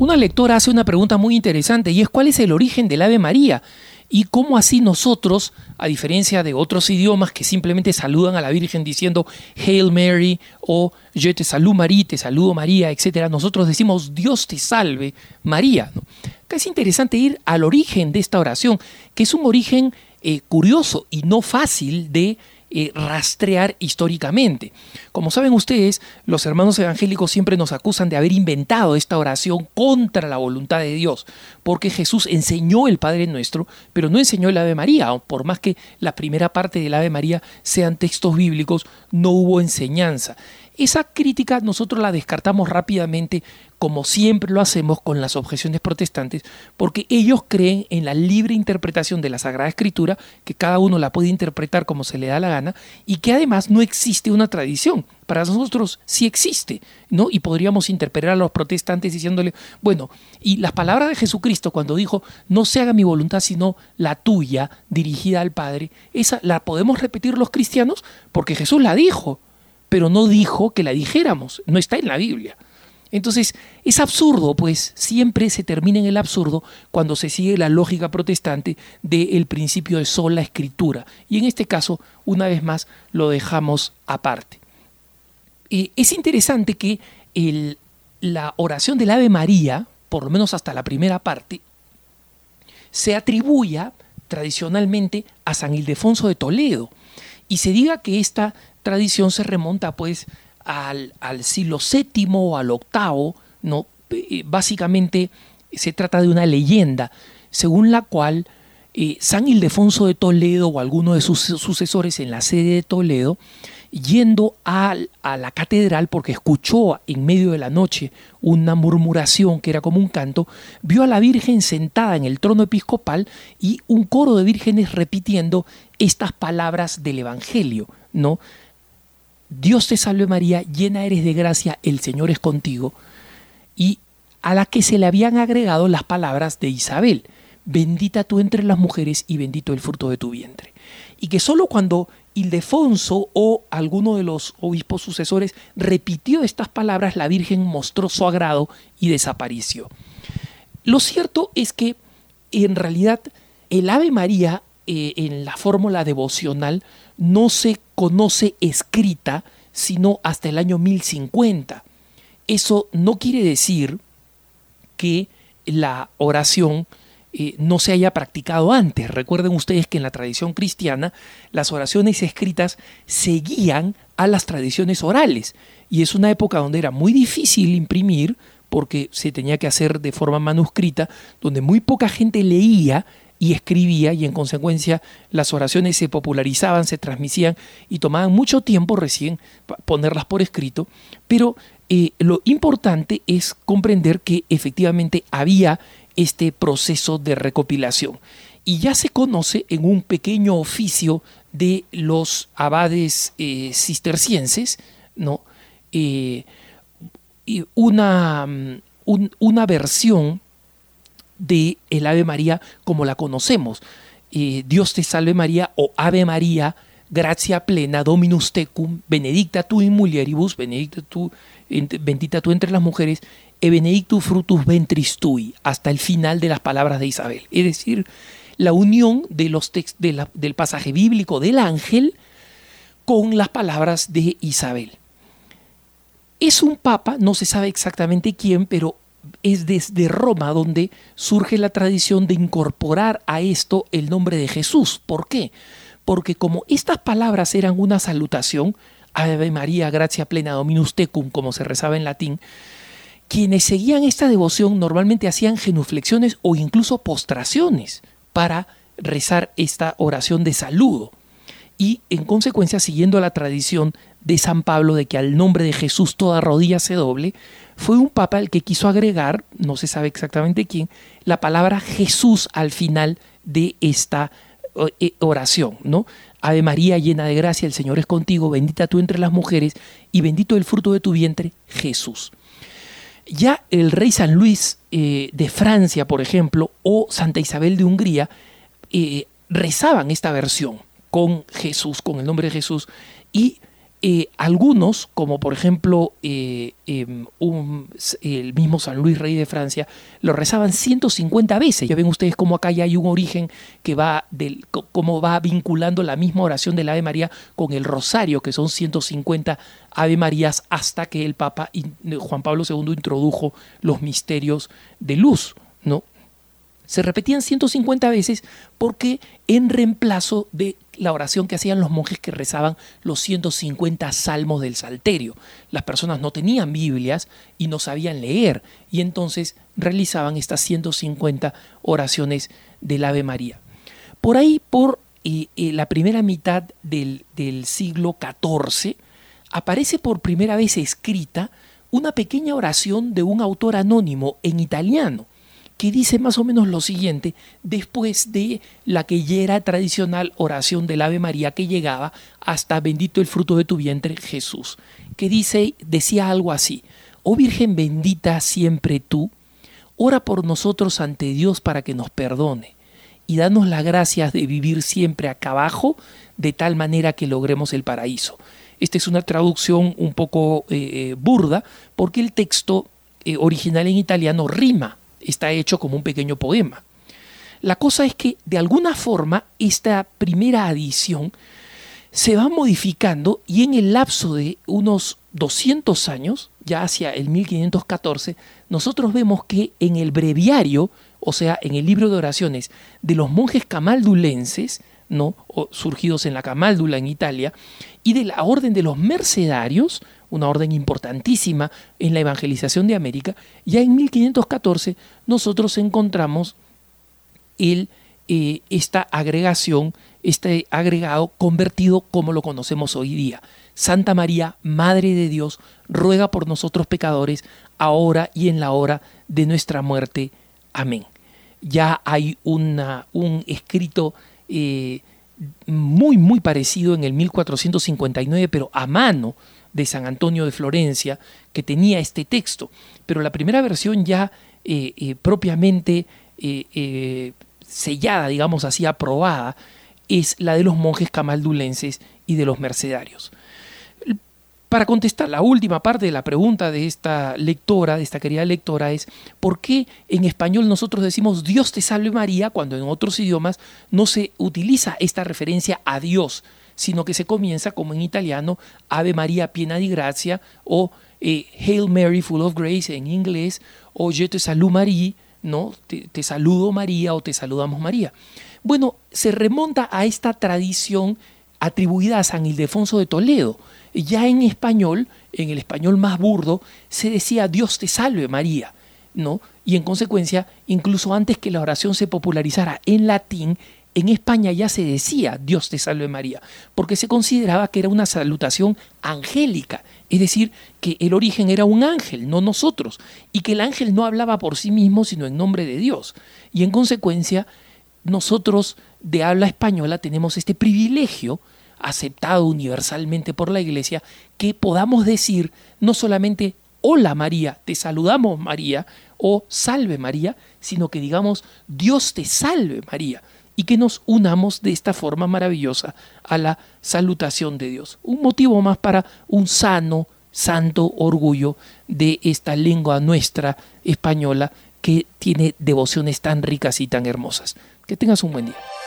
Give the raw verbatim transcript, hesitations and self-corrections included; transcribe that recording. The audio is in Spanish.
Una lectora hace una pregunta muy interesante y es ¿cuál es el origen del Ave María? Y cómo así nosotros, a diferencia de otros idiomas que simplemente saludan a la Virgen diciendo Hail Mary o Je te salue Marie, te saludo María, etcétera, nosotros decimos Dios te salve María, ¿no? Acá es interesante ir al origen de esta oración, que es un origen eh, curioso y no fácil de Eh, rastrear históricamente. Como saben ustedes, los hermanos evangélicos siempre nos acusan de haber inventado esta oración contra la voluntad de Dios, porque Jesús enseñó el Padre Nuestro, pero no enseñó el Ave María. Por más que la primera parte del Ave María sean textos bíblicos, no hubo enseñanza. Esa crítica nosotros la descartamos rápidamente, como siempre lo hacemos con las objeciones protestantes, porque ellos creen en la libre interpretación de la Sagrada Escritura, que cada uno la puede interpretar como se le da la gana, y que además no existe una tradición. Para nosotros sí existe, ¿no? Y podríamos interpretar a los protestantes diciéndole, bueno, y las palabras de Jesucristo cuando dijo, no se haga mi voluntad sino la tuya, dirigida al Padre, esa la podemos repetir los cristianos porque Jesús la dijo, pero no dijo que la dijéramos, no está en la Biblia. Entonces es absurdo, pues siempre se termina en el absurdo cuando se sigue la lógica protestante del principio de sola escritura. Y en este caso, una vez más, lo dejamos aparte. Eh, es interesante que el, la oración del Ave María, por lo menos hasta la primera parte, se atribuya tradicionalmente a San Ildefonso de Toledo y se diga que esta tradición se remonta pues al, al siglo séptimo o al octavo, ¿no? Eh, básicamente se trata de una leyenda según la cual eh, San Ildefonso de Toledo o alguno de sus sucesores en la sede de Toledo, yendo a, a la catedral porque escuchó en medio de la noche una murmuración que era como un canto, vio a la Virgen sentada en el trono episcopal y un coro de vírgenes repitiendo estas palabras del Evangelio, ¿no? Dios te salve María, llena eres de gracia, el Señor es contigo, y a la que se le habían agregado las palabras de Isabel, bendita tú entre las mujeres y bendito el fruto de tu vientre. Y que solo cuando Ildefonso o alguno de los obispos sucesores repitió estas palabras, la Virgen mostró su agrado y desapareció. Lo cierto es que en realidad el Ave María eh, en la fórmula devocional no se conoce escrita sino hasta el año mil cincuenta. Eso no quiere decir que la oración eh, no se haya practicado antes. Recuerden ustedes que en la tradición cristiana las oraciones escritas seguían a las tradiciones orales y es una época donde era muy difícil imprimir porque se tenía que hacer de forma manuscrita, donde muy poca gente leía y escribía y en consecuencia las oraciones se popularizaban, se transmitían y tomaban mucho tiempo recién ponerlas por escrito, pero eh, lo importante es comprender que efectivamente había este proceso de recopilación y ya se conoce en un pequeño oficio de los abades eh, cistercienses, ¿no? Eh, una, un, una versión de el Ave María como la conocemos, eh, Dios te salve María o Ave María, gratia plena, Dominus tecum, benedicta tu in mulieribus, benedicta tu, bendita tú entre las mujeres, e benedictus fructus ventris tui, hasta el final de las palabras de Isabel. Es decir, la unión de los text, de la, del pasaje bíblico del ángel con las palabras de Isabel. Es un papa, no se sabe exactamente quién, pero es desde Roma donde surge la tradición de incorporar a esto el nombre de Jesús. ¿Por qué? Porque como estas palabras eran una salutación, Ave María, gratia plena, Dominus tecum, como se rezaba en latín, quienes seguían esta devoción normalmente hacían genuflexiones o incluso postraciones para rezar esta oración de saludo. Y en consecuencia, siguiendo la tradición de San Pablo de que al nombre de Jesús toda rodilla se doble, fue un papa el que quiso agregar, no se sabe exactamente quién, la palabra Jesús al final de esta oración, ¿no? Ave María, llena de gracia, el Señor es contigo, bendita tú entre las mujeres y bendito el fruto de tu vientre, Jesús. Ya el rey San Luis eh, de Francia, por ejemplo, o Santa Isabel de Hungría, eh, rezaban esta versión con Jesús, con el nombre de Jesús, y Eh, algunos, como por ejemplo eh, eh, un, el mismo San Luis Rey de Francia, lo rezaban ciento cincuenta veces. Ya ven ustedes cómo acá ya hay un origen que va del, cómo va vinculando la misma oración del Ave María con el rosario, que son ciento cincuenta Ave Marías, hasta que el Papa Juan Pablo segundo introdujo los misterios de luz, ¿no? Se repetían ciento cincuenta veces porque en reemplazo de la oración que hacían los monjes que rezaban los ciento cincuenta salmos del Salterio. Las personas no tenían Biblias y no sabían leer, y entonces realizaban estas ciento cincuenta oraciones del Ave María. Por ahí, por eh, eh, la primera mitad del, del siglo catorce, aparece por primera vez escrita una pequeña oración de un autor anónimo en italiano, que dice más o menos lo siguiente, después de la que ya era tradicional oración del Ave María que llegaba hasta bendito el fruto de tu vientre, Jesús, que dice, decía algo así: oh Virgen bendita siempre tú, ora por nosotros ante Dios para que nos perdone y danos las gracias de vivir siempre acá abajo, de tal manera que logremos el paraíso. Esta es una traducción un poco eh, burda, porque el texto eh, original en italiano rima. Está hecho como un pequeño poema. La cosa es que, de alguna forma, esta primera adición se va modificando y en el lapso de unos doscientos años, ya hacia el mil quinientos catorce, nosotros vemos que en el breviario, o sea, en el libro de oraciones de los monjes camaldulenses, ¿no? O surgidos en la Camaldula en Italia, y de la orden de los mercedarios, una orden importantísima en la evangelización de América, ya en mil quinientos catorce nosotros encontramos el, eh, esta agregación, este agregado convertido como lo conocemos hoy día. Santa María, Madre de Dios, ruega por nosotros pecadores, ahora y en la hora de nuestra muerte. Amén. Ya hay una, un escrito eh, muy, muy parecido en el mil cuatrocientos cincuenta y nueve, pero a mano, de San Antonio de Florencia, que tenía este texto, pero la primera versión ya eh, eh, propiamente eh, eh, sellada, digamos así, aprobada, es la de los monjes camaldulenses y de los mercedarios. Para contestar la última parte de la pregunta de esta lectora, de esta querida lectora, es ¿por qué en español nosotros decimos Dios te salve María cuando en otros idiomas no se utiliza esta referencia a Dios, sino que se comienza como en italiano Ave María piena di gracia, o eh, Hail Mary full of grace en inglés, o Je te salue Marie, ¿no? Te, te saludo María o te saludamos María. Bueno, se remonta a esta tradición atribuida a San Ildefonso de Toledo. Ya en español, en el español más burdo, se decía Dios te salve María, ¿no? Y en consecuencia, incluso antes que la oración se popularizara en latín, en España ya se decía Dios te salve María, porque se consideraba que era una salutación angélica, es decir, que el origen era un ángel, no nosotros, y que el ángel no hablaba por sí mismo, sino en nombre de Dios. Y en consecuencia, nosotros de habla española tenemos este privilegio, aceptado universalmente por la Iglesia, que podamos decir no solamente hola María, te saludamos María, o salve María, sino que digamos Dios te salve María, y que nos unamos de esta forma maravillosa a la salutación de Dios. Un motivo más para un sano, santo orgullo de esta lengua nuestra española que tiene devociones tan ricas y tan hermosas. Que tengas un buen día.